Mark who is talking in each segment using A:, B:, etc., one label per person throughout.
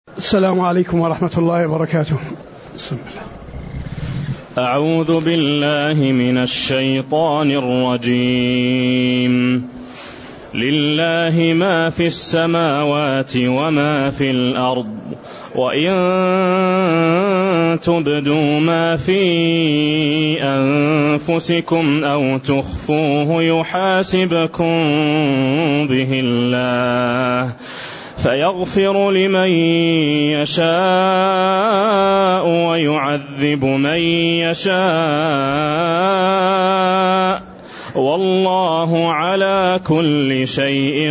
A: السلام عليكم ورحمة الله وبركاته. بسم الله.
B: أعوذ بالله من الشيطان الرجيم. لله ما في السماوات وما في الأرض، وإن تبدوا ما في أنفسكم أو تخفوه يحاسبكم به الله، فيغفر لمن يشاء ويعذب من يشاء، والله على كل شيء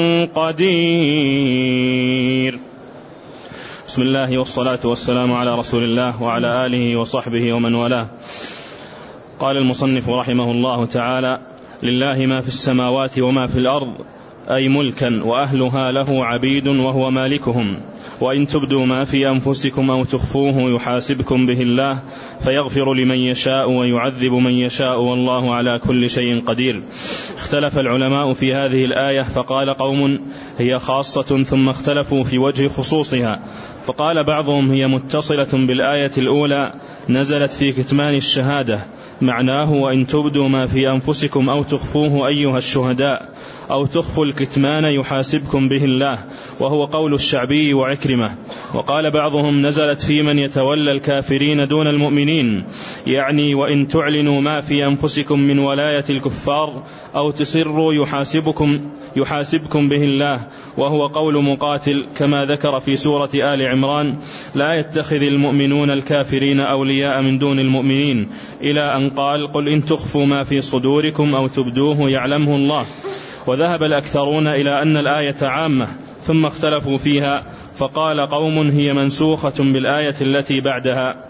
B: قدير. بسم الله والصلاة والسلام على رسول الله وعلى آله وصحبه ومن والاه. قال المصنف رحمه الله تعالى: لله ما في السماوات وما في الأرض، أي ملكا وأهلها له عبيد وهو مالكهم. وإن تبدوا ما في أنفسكم أو تخفوه يحاسبكم به الله، فيغفر لمن يشاء ويعذب من يشاء، والله على كل شيء قدير. اختلف العلماء في هذه الآية، فقال قوم هي خاصة، ثم اختلفوا في وجه خصوصها، فقال بعضهم هي متصلة بالآية الأولى، نزلت في كتمان الشهادة، معناه وإن تبدوا ما في أنفسكم أو تخفوه أيها الشهداء، أو تخفوا الكتمان يحاسبكم به الله، وهو قول الشعبي وعكرمة. وقال بعضهم نزلت في من يتولى الكافرين دون المؤمنين، يعني وإن تعلنوا ما في أنفسكم من ولاية الكفار أو تسروا يحاسبكم به الله، وهو قول مقاتل، كما ذكر في سورة آل عمران: لا يتخذ المؤمنون الكافرين أولياء من دون المؤمنين، إلى أن قال: قل إن تخفوا ما في صدوركم أو تبدوه يعلمه الله. وذهب الأكثرون إلى أن الآية عامة، ثم اختلفوا فيها، فقال قوم هي منسوخة بالآية التي بعدها.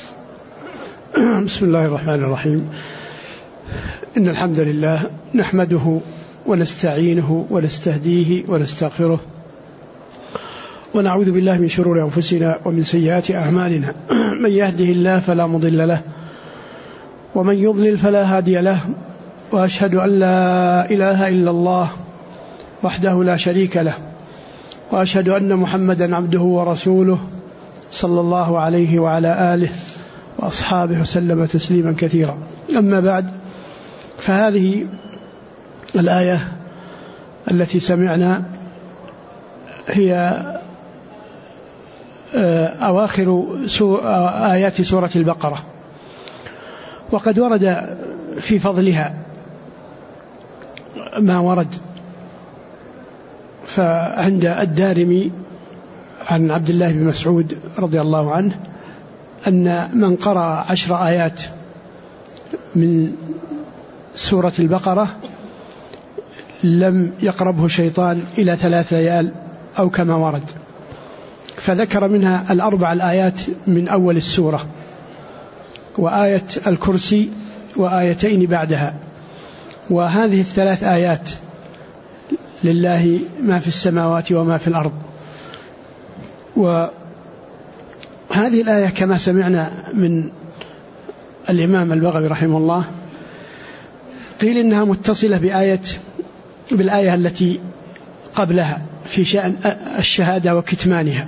A: بسم الله الرحمن الرحيم. إن الحمد لله نحمده ونستعينه ونستهديه ونستغفره، ونعوذ بالله من شرور أنفسنا ومن سيئات أعمالنا. من يهده الله فلا مضل له، ومن يضلل فلا هادي له، وأشهد أن لا إله إلا الله وحده لا شريك له، وأشهد أن محمدا عبده ورسوله، صلى الله عليه وعلى آله وأصحابه وسلم تسليما كثيرا. أما بعد، فهذه الآية التي سمعنا هي أواخر آيات سورة البقرة، وقد ورد في فضلها ما ورد. فعند الدارمي عن عبد الله بن مسعود رضي الله عنه أن من قرأ 10 آيات من سورة البقرة لم يقربه شيطان إلى 3 ليال أو كما ورد. فذكر منها 4 الآيات من أول السورة، وآية الكرسي، وآيتين بعدها. وهذه 3 آيات لله ما في السماوات وما في الأرض. وهذه الآية كما سمعنا من الإمام البغوي رحمه الله، قيل إنها متصلة بالآية التي قبلها في شأن الشهادة وكتمانها،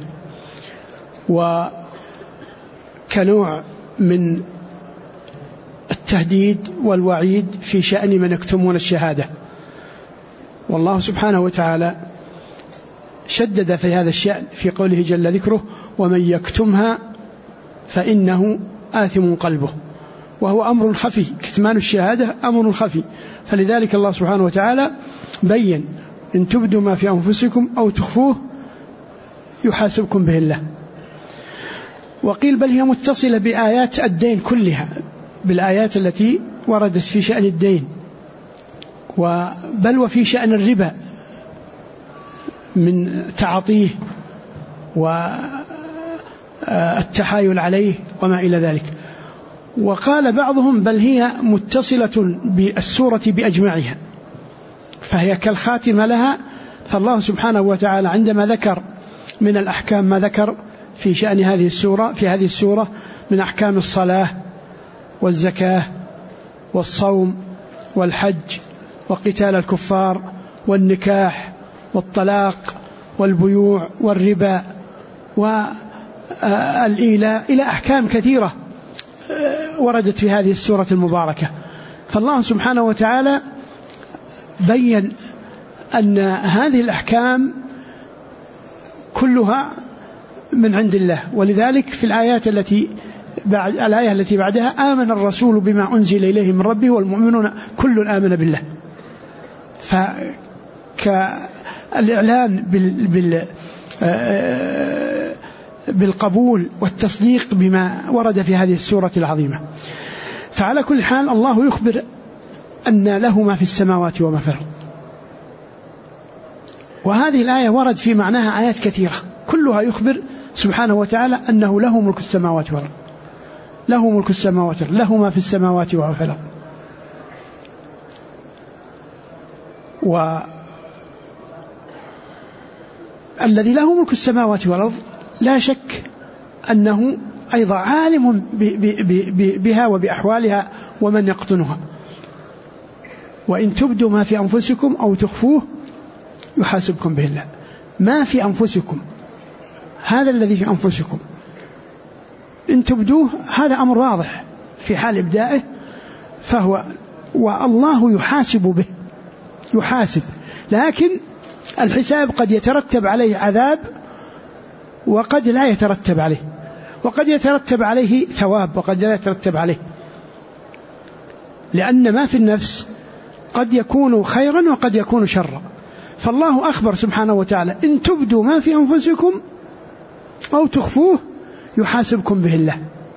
A: وكنوع من التهديد والوعيد في شأن من يكتمون الشهادة. والله سبحانه وتعالى شدد في هذا الشأن في قوله جل ذكره: ومن يكتمها فإنه آثم قلبه. وهو أمر خفي، كتمان الشهادة أمر خفي، فلذلك الله سبحانه وتعالى بين: إن تبدوا ما في أنفسكم أو تخفوه يحاسبكم به الله. وقيل بل هي متصلة بآيات الدين كلها، بالآيات التي وردت في شأن الدين، بل وفي شأن الربا من تعاطيه والتحايل عليه وما إلى ذلك. وقال بعضهم بل هي متصلة بالسورة بأجمعها، فهي كالخاتمة لها. فالله سبحانه وتعالى عندما ذكر من الأحكام ما ذكر في شأن هذه السورة، في هذه السورة، من أحكام الصلاة والزكاة والصوم والحج وقتال الكفار والنكاح والطلاق والبيوع والربا والإيلاء إلى أحكام كثيرة وردت في هذه السورة المباركة. فالله سبحانه وتعالى بيّن أن هذه الأحكام كلها من عند الله، ولذلك في الآية التي بعدها آمن الرسول بما أنزل إليه من ربه والمؤمنون كل آمن بالله. فكالإعلان بالقبول والتصديق بما ورد في هذه السورة العظيمة. فعلى كل حال الله يخبر أن له ما في السماوات وما في الأرض، وهذه الآية ورد في معناها آيات كثيرة كلها يخبر سبحانه وتعالى أنه له ملك السماوات والأرض، له ملك السماوات والأرض، له ما في السماوات وما في الأرض. والذي له ملك السماوات والأرض لا شك أنه أيضا عالم بها وبأحوالها ومن يقطنها. وإن تبدوا ما في أنفسكم أو تخفوه يحاسبكم به الله. ما في أنفسكم، هذا الذي في أنفسكم، إن تبدوه هذا أمر واضح في حال إبدائه، فهو والله يحاسب به، يحاسب، لكن الحساب قد يترتب عليه عذاب وقد لا يترتب عليه، وقد يترتب عليه ثواب وقد لا يترتب عليه، لأن ما في النفس قد يكون خيرا وقد يكون شرا. فالله أخبر سبحانه وتعالى إن تبدوا ما في أنفسكم أو تخفوه يحاسبكم به الله.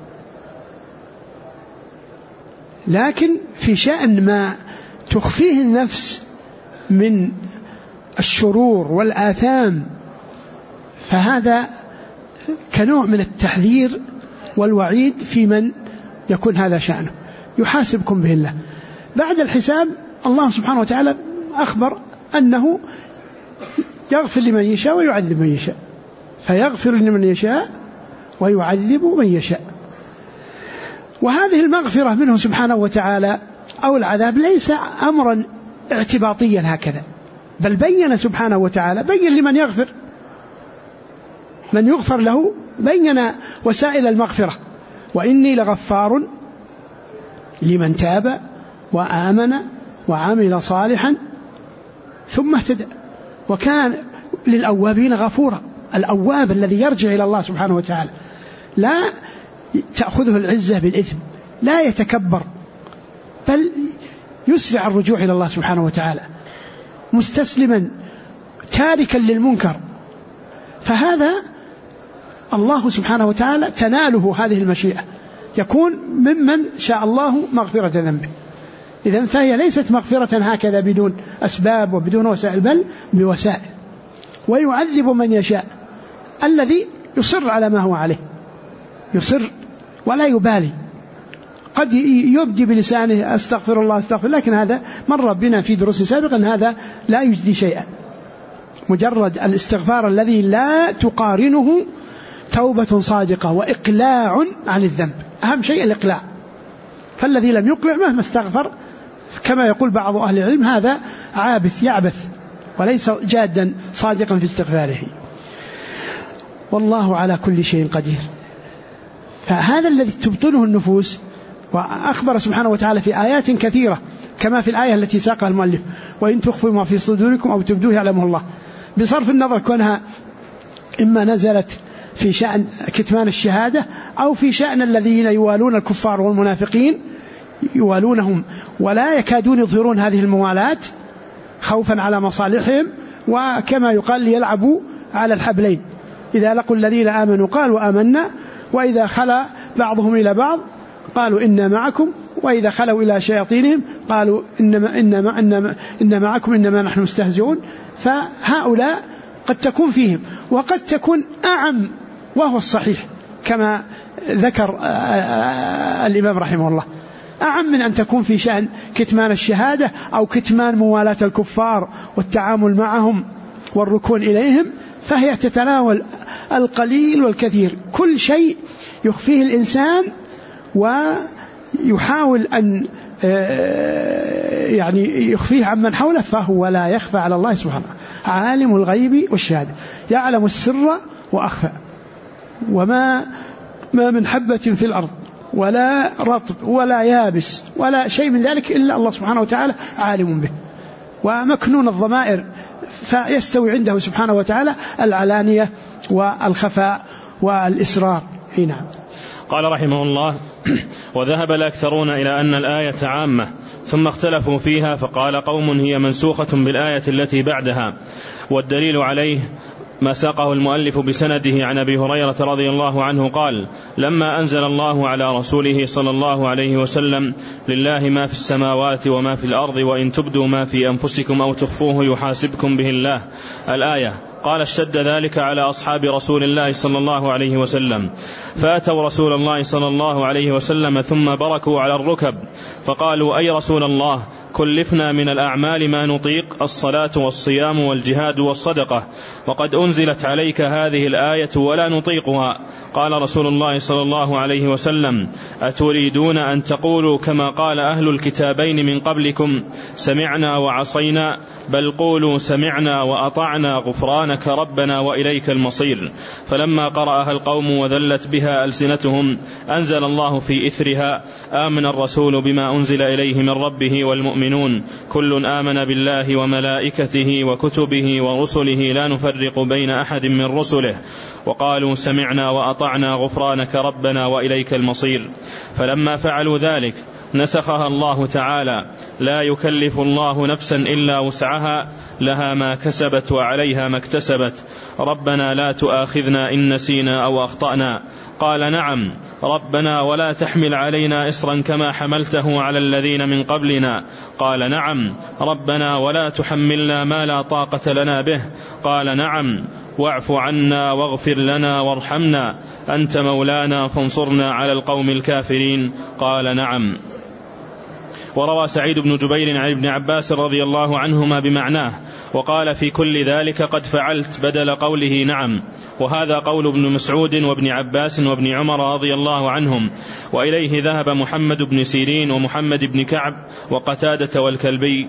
A: لكن في شأن ما تخفيه النفس من الشرور والآثام فهذا كنوع من التحذير والوعيد في من يكون هذا شأنه، يحاسبكم به الله. بعد الحساب الله سبحانه وتعالى أخبر أنه يغفر لمن يشاء ويعذب من يشاء، فيغفر لمن يشاء ويعذب من يشاء. وهذه المغفرة منه سبحانه وتعالى أو العذاب ليس أمرا اعتباطيا هكذا، بل بين سبحانه وتعالى، بين لمن يغفر، من يغفر له بين وسائل المغفرة: وإني لغفار لمن تاب وآمن وعمل صالحا ثم اهتدى وكان للأوابين غفورا. الأواب الذي يرجع إلى الله سبحانه وتعالى لا تأخذه العزة بالإثم، لا يتكبر، بل يسرع الرجوع إلى الله سبحانه وتعالى مستسلما تاركا للمنكر. فهذا الله سبحانه وتعالى تناله هذه المشيئة، يكون ممن شاء الله مغفرة ذنبه. إذن فهي ليست مغفرة هكذا بدون أسباب وبدون وسائل، بل بوسائل. ويعذب من يشاء، الذي يصر على ما هو عليه، يصر ولا يبالي، قد يبدي بلسانه أستغفر الله أستغفر، لكن هذا مر بنا في دروس سابقا، هذا لا يجدي شيئا. مجرد الاستغفار الذي لا تقارنه توبة صادقة وإقلاع عن الذنب، أهم شيء الإقلاع. فالذي لم يقلع مهما استغفر كما يقول بعض أهل العلم هذا عابث يعبث وليس جادا صادقا في استغفاره. والله على كل شيء قدير. فهذا الذي تبطنه النفوس. وأخبر سبحانه وتعالى في آيات كثيرة كما في الآية التي ساقها المؤلف: وإن تخفوا ما في صدوركم أو تبدوه يعلمه الله، بصرف النظر كونها إما نزلت في شأن كتمان الشهادة أو في شأن الذين يوالون الكفار والمنافقين، يوالونهم ولا يكادون يظهرون هذه الموالاة خوفا على مصالحهم، وكما يقال ليلعبوا على الحبلين، إذا لقوا الذين آمنوا قالوا آمنا، وإذا خلا بعضهم إلى بعض قالوا إنا معكم، وإذا خلوا إلى شياطينهم قالوا إن معكم إنما نحن مستهزئون. فهؤلاء قد تكون فيهم وقد تكون أعم، وهو الصحيح كما ذكر الإمام رحمه الله، أعم من أن تكون في شأن كتمان الشهادة أو كتمان موالاة الكفار والتعامل معهم والركون إليهم، فهي تتناول القليل والكثير، كل شيء يخفيه الإنسان ويحاول أن يعني يخفيه عمن حوله، فهو لا يخفى على الله سبحانه. عالم الغيب والشهادة، يعلم السر وأخفى. وما من حبة في الأرض ولا رطب ولا يابس ولا شيء من ذلك إلا الله سبحانه وتعالى عالم به، ومكنون الضمائر، فيستوي عنده سبحانه وتعالى العلانية والخفاء والإسرار. نعم.
B: قال رحمه الله: وذهب الأكثرون إلى أن الآية عامة، ثم اختلفوا فيها، فقال قوم هي منسوخة بالآية التي بعدها، والدليل عليه ما ساقه المؤلف بسنده عن أبي هريرة رضي الله عنه قال: لما أنزل الله على رسوله صلى الله عليه وسلم: لله ما في السماوات وما في الأرض وإن تبدوا ما في أنفسكم أو تخفوه يحاسبكم به الله، الآية، قال: اشتد ذلك على أصحاب رسول الله صلى الله عليه وسلم، فأتوا رسول الله صلى الله عليه وسلم ثم بركوا على الركب، فقالوا: أي رسول الله، كلفنا من الأعمال ما نطيق، الصلاة والصيام والجهاد والصدقة، وقد أنزلت عليك هذه الآية ولا نطيقها. قال رسول الله صلى الله عليه وسلم: أتريدون أن تقولوا كما قال أهل الكتابين من قبلكم: سمعنا وعصينا؟ بل قولوا سمعنا وأطعنا غفرانك ربنا وإليك المصير. فلما قرأها القوم وذلت بها ألسنتهم أنزل الله في إثرها: آمن الرسول بما أنزل إليه من ربه والمؤمنون كل آمن بالله وملائكته وكتبه ورسله لا نفرق بين أحد من رسله، وقالوا سمعنا وأطعنا غفرانك ربنا وإليك المصير. فلما فعلوا ذلك نسخها الله تعالى: لا يكلف الله نفسا إلا وسعها، لها ما كسبت وعليها ما اكتسبت، ربنا لا تؤاخذنا إن نسينا أو أخطأنا. قال: نعم ربنا، ولا تحمل علينا إصرا كما حملته على الذين من قبلنا. قال: نعم ربنا، ولا تحملنا ما لا طاقة لنا به. قال: نعم، واعف عنا واغفر لنا وارحمنا، أنت مولانا فانصرنا على القوم الكافرين. قال: نعم. وروى سعيد بن جبير عن ابن عباس رضي الله عنهما بمعناه، وقال: في كل ذلك قد فعلت، بدل قوله نعم. وهذا قول ابن مسعود وابن عباس وابن عمر رضي الله عنهم، وإليه ذهب محمد بن سيرين ومحمد بن كعب وقتادة والكلبي.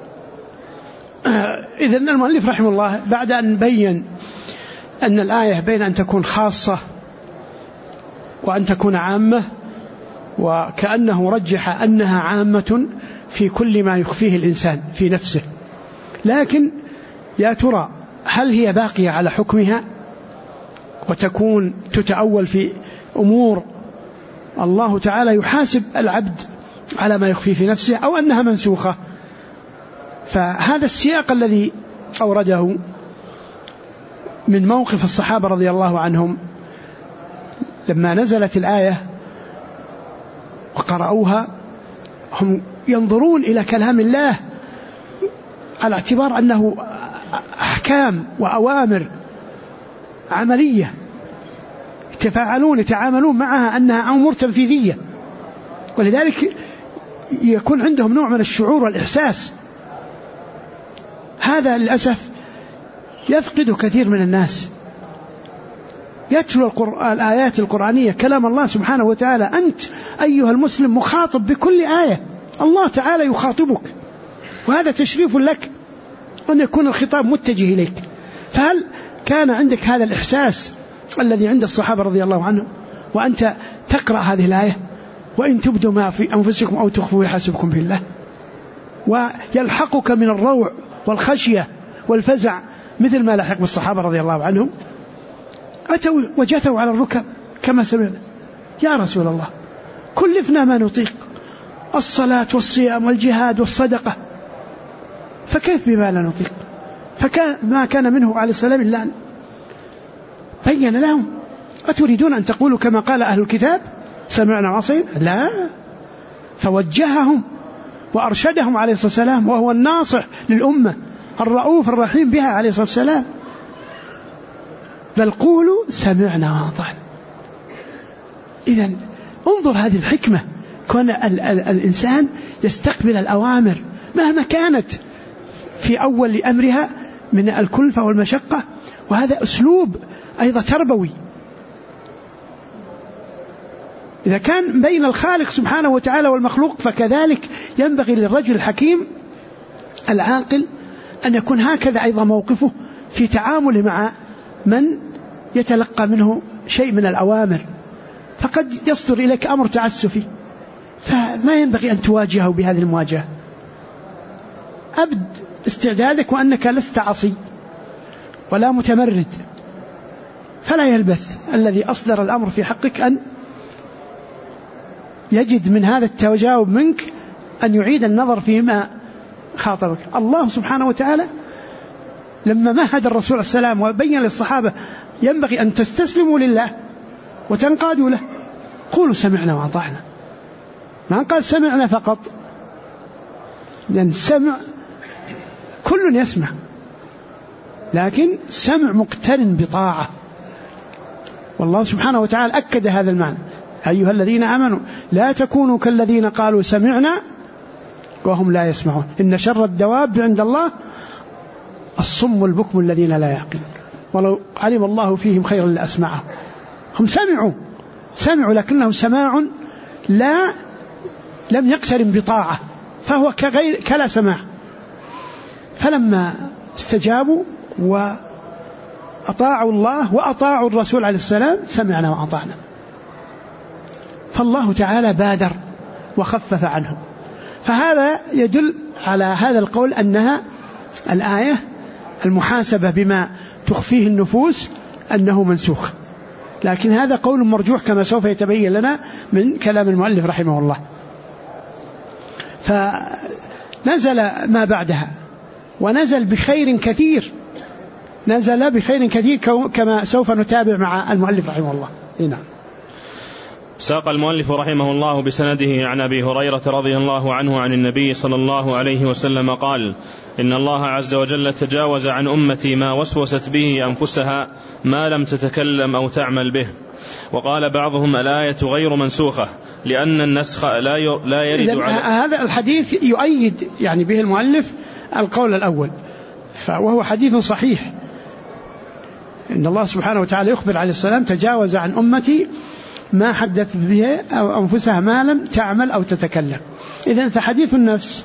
A: إذن المؤلف رحمه الله بعد أن بين أن الآية بين أن تكون خاصة وأن تكون عامة، وكأنه رجح أنها عامة في كل ما يخفيه الإنسان في نفسه، لكن يا ترى هل هي باقية على حكمها وتكون تتأول في أمور الله تعالى يحاسب العبد على ما يخفيه في نفسه، أو أنها منسوخة؟ فهذا السياق الذي أورده من موقف الصحابة رضي الله عنهم لما نزلت الآية وقرأوها، هم ينظرون إلى كلام الله على اعتبار أنه أحكام وأوامر عملية يتعاملون معها أنها أمور تنفيذية، ولذلك يكون عندهم نوع من الشعور والإحساس. هذا للأسف يفقد كثير من الناس. يتلو الآيات القرآنية كلام الله سبحانه وتعالى، أنت أيها المسلم مخاطب بكل آية، الله تعالى يخاطبك، وهذا تشريف لك أن يكون الخطاب متجه إليك. فهل كان عندك هذا الإحساس الذي عند الصحابة رضي الله عنهم وأنت تقرأ هذه الآية: وإن تبدوا ما في أنفسكم أو تخفوه يحاسبكم به الله، ويلحقك من الروع والخشية والفزع مثل ما لحق بالصحابة رضي الله عنهم؟ أتوا وجثوا على الركب كما سمعنا: يا رسول الله، كلفنا ما نطيق، الصلاة والصيام والجهاد والصدقة، فكيف بما لا نطيق؟ ما كان منه عليه السلام إلا أن بين لهم: أتريدون أن تقولوا كما قال أهل الكتاب سمعنا وعصينا؟ لا، فوجههم وأرشدهم عليه الصلاة والسلام، وهو الناصح للأمة الرؤوف الرحيم بها عليه الصلاة والسلام. بل قولوا سمعنا وأطعنا. إذن انظر هذه الحكمة، كون الإنسان يستقبل الأوامر مهما كانت في أول أمرها من الكلفة والمشقة، وهذا أسلوب أيضا تربوي. إذا كان بين الخالق سبحانه وتعالى والمخلوق، فكذلك ينبغي للرجل الحكيم العاقل أن يكون هكذا أيضا موقفه في تعامله مع من يتلقى منه شيء من الأوامر، فقد يصدر إليك أمر تعسفي، فما ينبغي أن تواجهه بهذه المواجهة. أبد استعدادك وأنك لست عصي ولا متمرد، فلا يلبث الذي أصدر الأمر في حقك أن يجد من هذا التجاوب منك أن يعيد النظر فيما خاطبك. الله سبحانه وتعالى لما مهد الرسول السلام وبين للصحابة ينبغي أن تستسلموا لله وتنقادوا له، قولوا سمعنا وأطعنا، ما قال سمعنا فقط، لأن سمع كل يسمع، لكن سمع مقترن بطاعة. والله سبحانه وتعالى أكد هذا المعنى: أيها الذين آمنوا لا تكونوا كالذين قالوا سمعنا وهم لا يسمعون إن شر الدواب عند الله الصم البكم الذين لا يعقلون ولو علم الله فيهم خيرا لأسمعهم. هم سمعوا لكنه سماع لم يقترن بطاعة، فهو كلا سماع. فلما استجابوا وأطاعوا الله وأطاعوا الرسول عليه السلام سمعنا وأطعنا، فالله تعالى بادر وخفف عنهم. فهذا يدل على هذا القول أنها الآية المحاسبة بما تخفيه النفوس أنه منسوخ، لكن هذا قول مرجوح كما سوف يتبين لنا من كلام المؤلف رحمه الله. فنزل ما بعدها ونزل بخير كثير، كما سوف نتابع مع المؤلف رحمه الله. نعم.
B: ساق المؤلف رحمه الله بسنده عن أبي هريرة رضي الله عنه عن النبي صلى الله عليه وسلم قال: إن الله عز وجل تجاوز عن أمتي ما وسوست به أنفسها ما لم تتكلم أو تعمل به. وقال بعضهم: الآية غير منسوخة لأن النسخ لا يرد على
A: هذا الحديث يؤيد يعني به المؤلف القول الأول، وهو حديث صحيح. إن الله سبحانه وتعالى يخبر عليه السلام: تجاوز عن أمتي ما حدث به أو أنفسها ما لم تعمل أو تتكلم. إذن فحديث النفس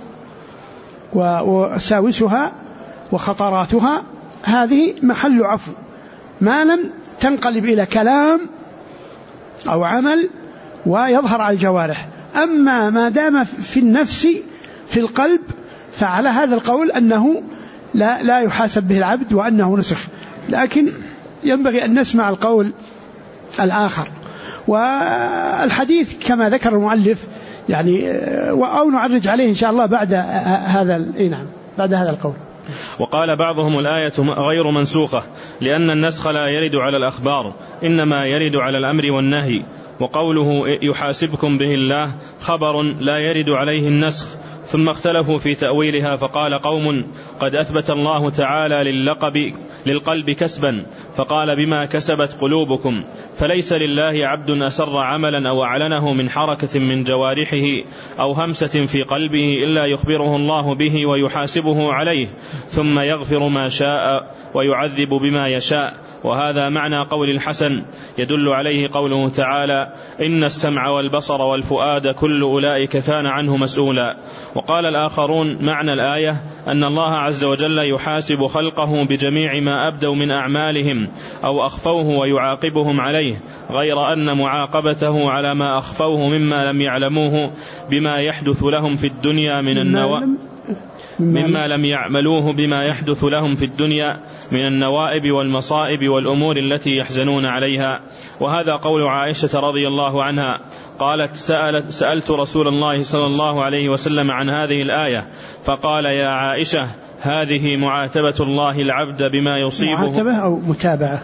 A: وساوسها وخطراتها هذه محل عفو ما لم تنقلب إلى كلام أو عمل ويظهر على الجوارح. أما ما دام في النفس في القلب فعلى هذا القول أنه لا يحاسب به العبد وأنه نسخ، لكن ينبغي أن نسمع القول الآخر. والحديث كما ذكر المؤلف يعني أو نعرج عليه إن شاء الله بعد هذا القول.
B: وقال بعضهم: الآية غير منسوخة لأن النسخ لا يرد على الأخبار إنما يرد على الأمر والنهي. وقوله يحاسبكم به الله خبر لا يرد عليه النسخ. ثم اختلفوا في تأويلها، فقال قوم: قد أثبت الله تعالى للقلب كسبا، فقال: بما كسبت قلوبكم، فليس لله عبد أسر عملا أو أعلنه من حركة من جوارحه أو همسة في قلبه إلا يخبره الله به ويحاسبه عليه، ثم يغفر ما شاء ويعذب بما يشاء. وهذا معنى قول الحسن يدل عليه قوله تعالى: إن السمع والبصر والفؤاد كل أولئك كان عنه مسؤولا. وقال الآخرون: معنى الآية أن الله عز وجل يحاسب خلقه بجميع ما أبدوا من أعمالهم أو أخفوه ويعاقبهم عليه، غير أن معاقبته على ما أخفوه مما لم يعلموه بما يحدث لهم في الدنيا مما لم يعملوه بما يحدث لهم في الدنيا من النوائب والمصائب والأمور التي يحزنون عليها. وهذا قول عائشة رضي الله عنها قالت: سألت رسول الله صلى الله عليه وسلم عن هذه الآية فقال: يا عائشة هذه معاتبة الله العبد بما يصيبه.
A: معاتبة أو متابعة؟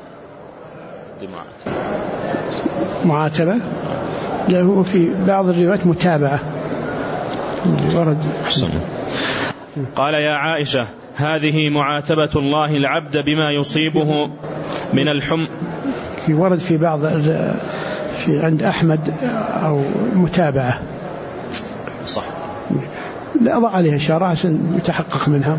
A: معاتبة له في بعض الروايات متابعة ورد.
B: قال: يا عائشة هذه معاتبة الله العبد بما يصيبه من الحم.
A: ورد في بعض عند أحمد أو متابعة
B: صح،
A: لا أضع عليها إشارة عشان يتحقق منها.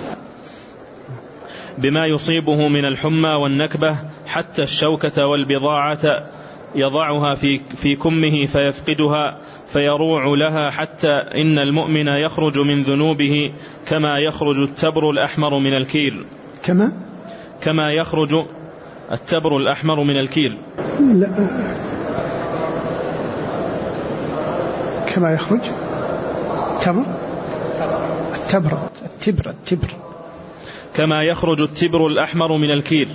B: بما يصيبه من الحمى والنكبة حتى الشوكة والبضاعة يضعها في كمه فيفقدها فيروع لها، حتى إن المؤمن يخرج من ذنوبه كما يخرج التبر الأحمر من الكير.
A: كما يخرج
B: التبر الأحمر من الكير.
A: لا، كما يخرج تمر التبر
B: كما يخرج التبر الأحمر من الكير.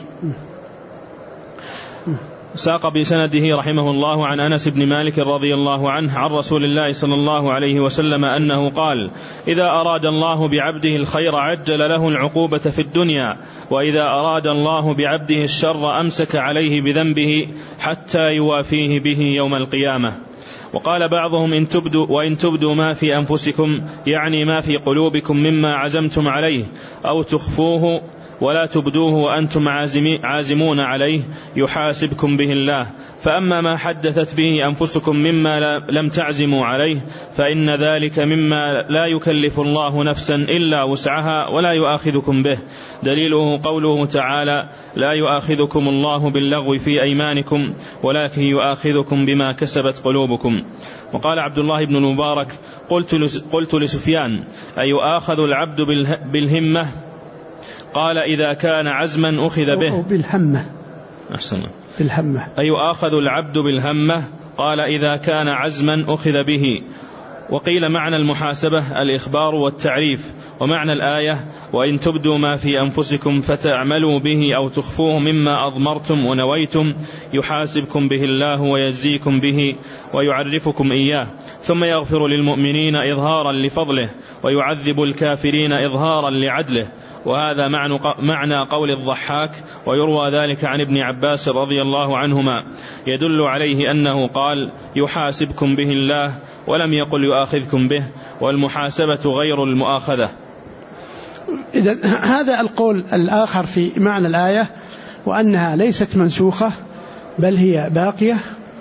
B: ساق بسنده رحمه الله عن أنس بن مالك رضي الله عنه عن رسول الله صلى الله عليه وسلم أنه قال: إذا أراد الله بعبده الخير عجل له العقوبة في الدنيا، وإذا أراد الله بعبده الشر أمسك عليه بذنبه حتى يوافيه به يوم القيامة. وقال بعضهم: وإن تبدوا ما في أنفسكم، يعني ما في قلوبكم مما عزمتم عليه، أو تخفوه ولا تبدوه وأنتم عازمون عليه، يحاسبكم به الله. فأما ما حدثت به أنفسكم مما لم تعزموا عليه، فإن ذلك مما لا يكلف الله نفسا إلا وسعها ولا يؤاخذكم به. دليله قوله تعالى: لا يؤاخذكم الله باللغو في أيمانكم ولكن يؤاخذكم بما كسبت قلوبكم. وقال عبد الله بن المبارك: قلت لسفيان: أيؤاخذ العبد بالهمة؟ قال: إذا كان عزما أخذ به.
A: بالهمة.
B: أحسن.
A: بالهمة.
B: أيؤاخذ العبد بالهمة؟ قال: إذا كان عزما أخذ به. وقيل معنى المحاسبة الإخبار والتعريف، ومعنى الآية: وإن تبدوا ما في أنفسكم فتعملوا به أو تخفوه مما أضمرتم ونويتم يحاسبكم به الله ويجزيكم به ويعرفكم إياه، ثم يغفر للمؤمنين إظهارا لفضله ويعذب الكافرين إظهارا لعدله. وهذا معنى قول الضحاك، ويروى ذلك عن ابن عباس رضي الله عنهما، يدل عليه أنه قال: يحاسبكم به الله، ولم يقل يؤاخذكم به، والمحاسبة غير المؤاخذة.
A: إذن هذا القول الآخر في معنى الآية، وأنها ليست منسوخة بل هي باقية،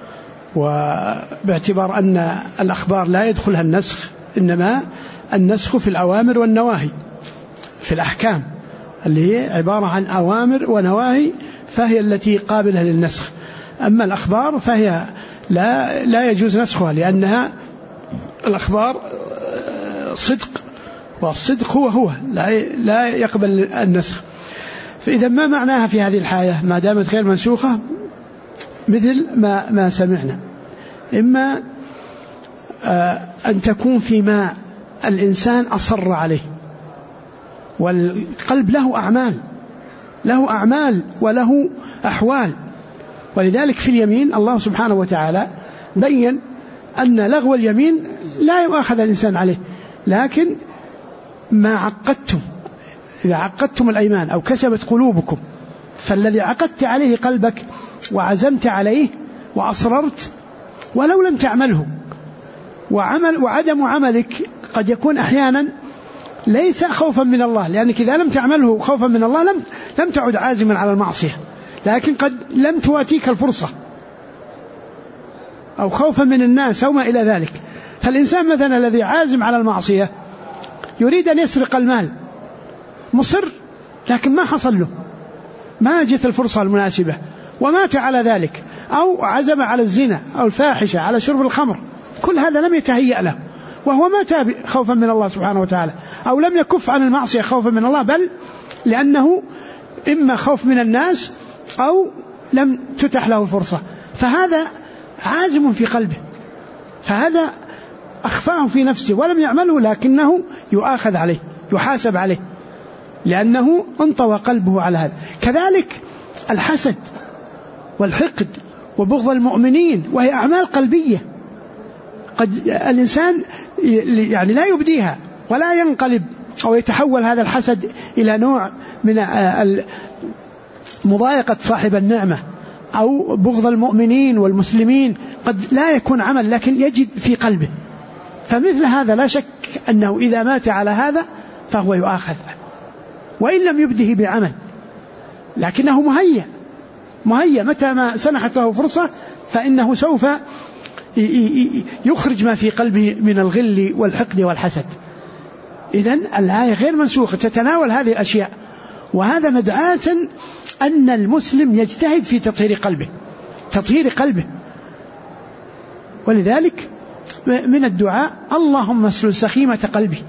A: وباعتبار أن الأخبار لا يدخلها النسخ، إنما النسخ في الأوامر والنواهي، في الأحكام اللي هي عبارة عن أوامر ونواهي، فهي التي قابلة للنسخ. أما الأخبار فهي لا يجوز نسخها، لأنها الأخبار صدق، والصدق هو لا يقبل النسخ. فإذا ما معناها في هذه الحالة ما دامت غير منسوخة؟ مثل ما سمعنا، إما أن تكون فيما الإنسان أصر عليه، والقلب له أعمال وله أحوال. ولذلك في اليمين الله سبحانه وتعالى بيّن أن لغو اليمين لا يؤاخذ الإنسان عليه، لكن ما عقدتم، إذا عقدتم الأيمان أو كسبت قلوبكم، فالذي عقدت عليه قلبك وعزمت عليه وأصررت ولو لم تعمله، وعدم عملك قد يكون أحيانا ليس خوفا من الله، لأنك إذا لم تعمله خوفا من الله لم تعد عازما على المعصية، لكن قد لم تواتيك الفرصة، أو خوفا من الناس أو ما إلى ذلك. فالإنسان مثلا الذي عازم على المعصية يريد أن يسرق المال، مصر، لكن ما حصل له، ما جت الفرصة المناسبة ومات على ذلك، أو عزم على الزنا أو الفاحشة، على شرب الخمر، كل هذا لم يتهيأ له، وهو ما تاب خوفا من الله سبحانه وتعالى، أو لم يكف عن المعصية خوفا من الله، بل لأنه إما خوف من الناس أو لم تتح له الفرصة، فهذا عازم في قلبه، فهذا أخفاه في نفسه ولم يعمله، لكنه يؤاخذ عليه، يحاسب عليه، لأنه انطوى قلبه على هذا. كذلك الحسد والحقد وبغض المؤمنين، وهي أعمال قلبية قد الإنسان يعني لا يبديها ولا ينقلب أو يتحول هذا الحسد إلى نوع من مضايقة صاحب النعمة، أو بغض المؤمنين والمسلمين قد لا يكون عمل لكن يجد في قلبه. فمثل هذا لا شك أنه إذا مات على هذا فهو يؤاخذ، وإن لم يبده بعمل، لكنه مهيأ متى ما سنحت له فرصة فإنه سوف يخرج ما في قلبه من الغل والحقد والحسد. إذن الآية غير منسوخة، تتناول هذه الأشياء، وهذا مدعاة أن المسلم يجتهد في تطهير قلبه. ولذلك من الدعاء: اللهم اسلل سخيمة قلبي،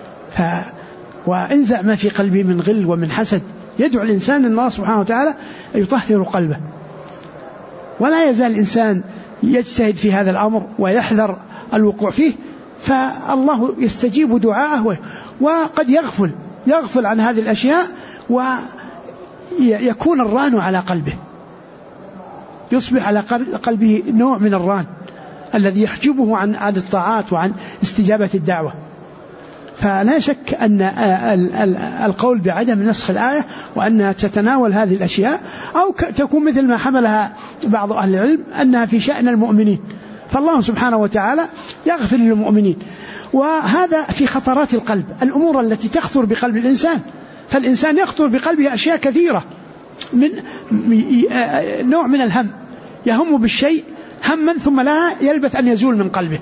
A: وانزع ما في قلبي من غل ومن حسد. يدعو الإنسان أن الله سبحانه وتعالى يطهر قلبه. ولا يزال الإنسان يجتهد في هذا الأمر ويحذر الوقوع فيه، فالله يستجيب دعاءه، وقد يغفل عن هذه الأشياء ويكون الران على قلبه، يصبح على قلبه نوع من الران الذي يحجبه عن الطاعات وعن استجابة الدعوة. فلا شك أن القول بعدم نسخ الآية وأنها تتناول هذه الأشياء، أو تكون مثل ما حملها بعض أهل العلم أنها في شأن المؤمنين، فالله سبحانه وتعالى يغفر للمؤمنين. وهذا في خطرات القلب، الأمور التي تخطر بقلب الإنسان، فالإنسان يخطر بقلبه أشياء كثيرة، من نوع من الهم، يهم بالشيء هما ثم لا يلبث أن يزول من قلبه.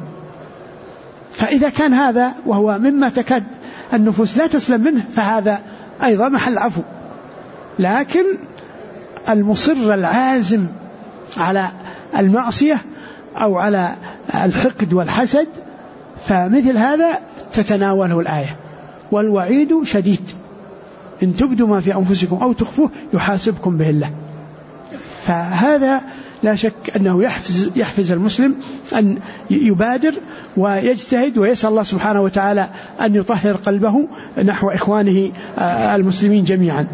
A: فإذا كان هذا وهو مما تكاد النفوس لا تسلم منه، فهذا أيضا محل عفو. لكن المصر العازم على المعصية أو على الحقد والحسد، فمثل هذا تتناوله الآية، والوعيد شديد، إن تبدوا ما في أنفسكم أو تخفوه يحاسبكم به الله. فهذا لا شك أنه يحفز المسلم أن يبادر ويجتهد ويسأل الله سبحانه وتعالى أن يطهر قلبه نحو إخوانه المسلمين جميعا.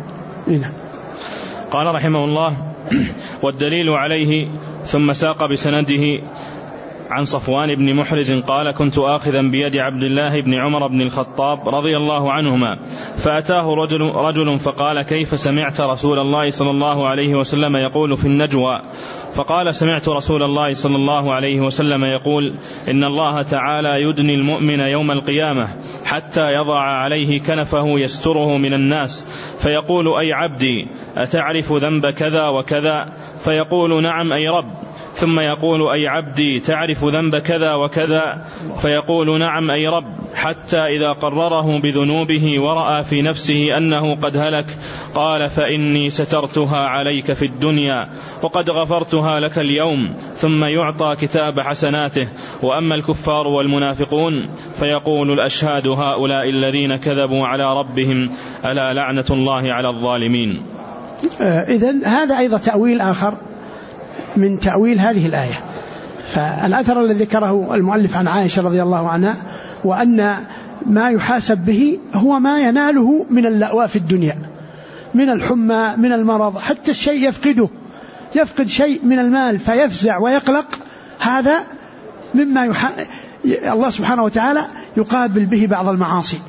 B: قال رحمه الله: والدليل عليه. ثم ساق بسنده عن صفوان بن محرز قال: كنت آخذا بيد عبد الله بن عمر بن الخطاب رضي الله عنهما، فأتاه رجل فقال: كيف سمعت رسول الله صلى الله عليه وسلم يقول في النجوى؟ فقال: سمعت رسول الله صلى الله عليه وسلم يقول: إن الله تعالى يدني المؤمن يوم القيامة حتى يضع عليه كنفه يستره من الناس، فيقول: أي عبدي أتعرف ذنب كذا وكذا؟ فيقول: نعم أي رب. ثم يقول: أي عبدي تعرف ذنب كذا وكذا؟ فيقول: نعم أي رب. حتى إذا قرره بذنوبه ورأى في نفسه أنه قد هلك قال: فإني سترتها عليك في الدنيا وقد غفرتها لك اليوم. ثم يعطى كتاب حسناته. وأما الكفار والمنافقون فيقول الأشهاد هؤلاء الذين كذبوا على ربهم ألا لعنة الله على الظالمين.
A: إذن هذا أيضا تأويل آخر من تأويل هذه الآية. فالأثر الذي ذكره المؤلف عن عائشة رضي الله عنها، وأن ما يحاسب به هو ما يناله من اللأواء في الدنيا، من الحمى، من المرض، حتى الشيء يفقد شيء من المال فيفزع ويقلق، هذا مما الله سبحانه وتعالى يقابل به بعض المعاصي.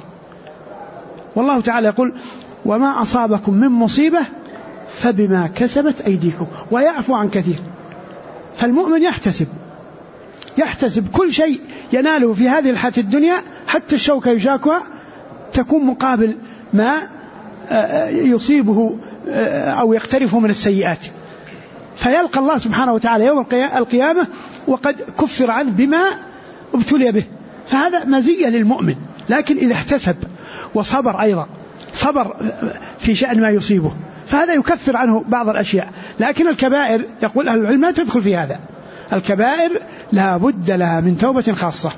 A: والله تعالى يقول: وما أصابكم من مصيبة فبما كسبت أيديكم ويعفو عن كثير. فالمؤمن يحتسب كل شيء يناله في هذه الحياة الدنيا، حتى الشوكة يشاكها تكون مقابل ما يصيبه أو يقترفه من السيئات، فيلقى الله سبحانه وتعالى يوم القيامة وقد كفر عنه بما ابتلي به. فهذا مزية للمؤمن. لكن إذا احتسب وصبر، أيضا صبر في شأن ما يصيبه، فهذا يكفر عنه بعض الأشياء. لكن الكبائر يقول أهل العلم لا تدخل في هذا، الكبائر لا بد لها من توبة خاصة.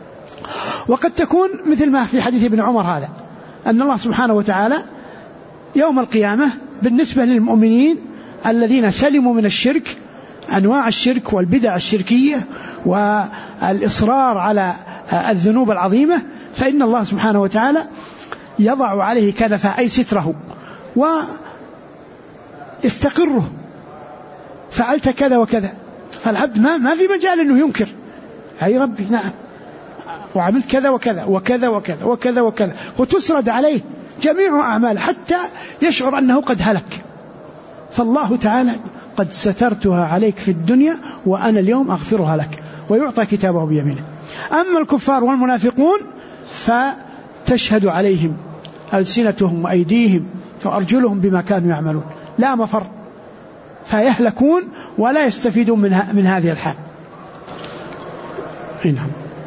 A: وقد تكون مثل ما في حديث ابن عمر هذا، أن الله سبحانه وتعالى يوم القيامة بالنسبة للمؤمنين الذين سلموا من الشرك، أنواع الشرك والبدع الشركية والإصرار على الذنوب العظيمة، فإن الله سبحانه وتعالى يضع عليه كنفه أي ستره ويستقره، فعلت كذا وكذا، فالعبد ما في مجال أنه ينكر: أي ربي نعم وعملت كذا وكذا وكذا وكذا وكذا وكذا، وتسرد عليه جميع أعمال حتى يشعر أنه قد هلك. فالله تعالى: قد سترتها عليك في الدنيا وأنا اليوم أغفرها لك، ويعطى كتابه بيمينه. أما الكفار والمنافقون فتشهد عليهم ألسنتهم وأيديهم وأرجلهم بما كانوا يعملون، لا مفر، فيهلكون ولا يستفيدون من هذه الحال. نعم.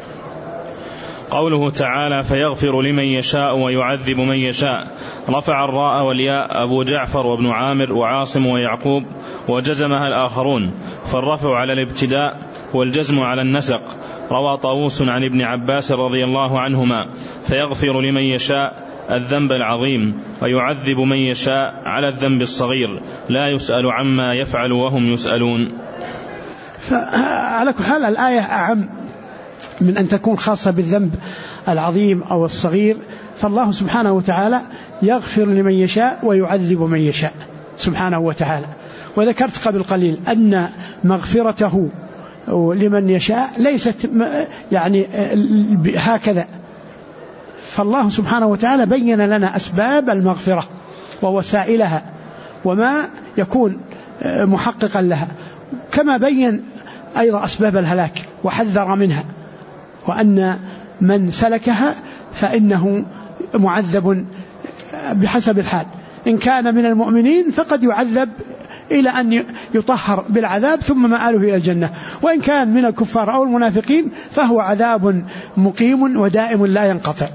B: قوله تعالى: فيغفر لمن يشاء ويعذب من يشاء، رفع الراء والياء أبو جعفر وابن عامر وعاصم ويعقوب، وجزمها الآخرون، فالرفع على الابتداء والجزم على النسق. روى طاووس عن ابن عباس رضي الله عنهما: فيغفر لمن يشاء الذنب العظيم ويعذب من يشاء على الذنب الصغير، لا يسأل عما يفعل وهم يسألون.
A: فعلى كل حال الآية أعم من أن تكون خاصة بالذنب العظيم أو الصغير، فالله سبحانه وتعالى يغفر لمن يشاء ويعذب من يشاء سبحانه وتعالى. وذكرت قبل قليل أن مغفرته لمن يشاء ليست يعني هكذا، فالله سبحانه وتعالى بين لنا أسباب المغفرة ووسائلها وما يكون محققا لها، كما بين أيضا أسباب الهلاك وحذر منها، وأن من سلكها فإنه معذب بحسب الحال، إن كان من المؤمنين فقد يعذب إلى أن يطهر بالعذاب ثم مآله إلى الجنة، وإن كان من الكفار أو المنافقين فهو عذاب مقيم ودائم لا ينقطع.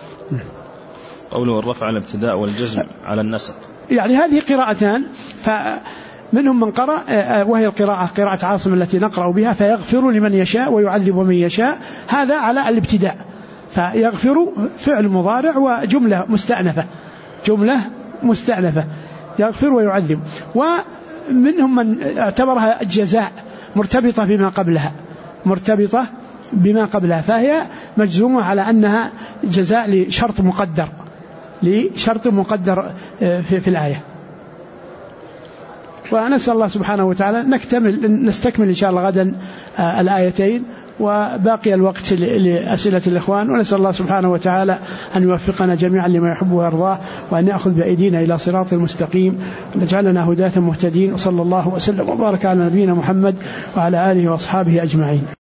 B: قوله الرفع على الابتداء والجزم على النسق،
A: يعني هذه قراءتان، فمنهم من قرأ وهي قراءة عاصم التي نقرأ بها فيغفر لمن يشاء ويعذب من يشاء، هذا على الابتداء، فيغفر فعل مضارع وجملة مستأنفة يغفر ويعذب. ومنهم من اعتبرها الجزاء مرتبطة بما قبلها، فهي مجزومة على أنها جزاء لشرط مقدر في الآية. ونسأل الله سبحانه وتعالى نستكمل إن شاء الله غدا الآيتين، وباقي الوقت لأسئلة الإخوان، ونسأل الله سبحانه وتعالى أن يوفقنا جميعا لما يحب ويرضاه، وأن يأخذ بأيدينا إلى صراط المستقيم، ونجعلنا هداة مهتدين، وصلى الله وسلم وبارك على نبينا محمد وعلى آله وأصحابه أجمعين.